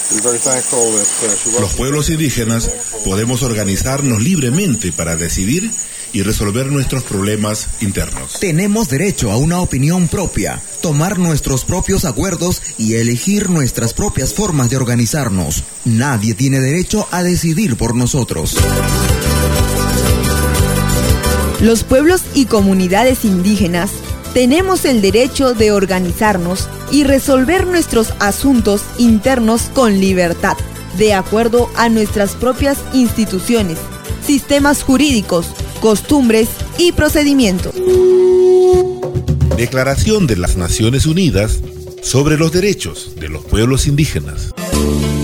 Los pueblos indígenas podemos organizarnos libremente para decidir y resolver nuestros problemas internos. Tenemos derecho a una opinión propia, tomar nuestros propios acuerdos y elegir nuestras propias formas de organizarnos. Nadie tiene derecho a decidir por nosotros. Los pueblos y comunidades indígenas tenemos el derecho de organizarnos y resolver nuestros asuntos internos con libertad, de acuerdo a nuestras propias instituciones, sistemas jurídicos, costumbres y procedimientos. Declaración de las Naciones Unidas sobre los derechos de los pueblos indígenas.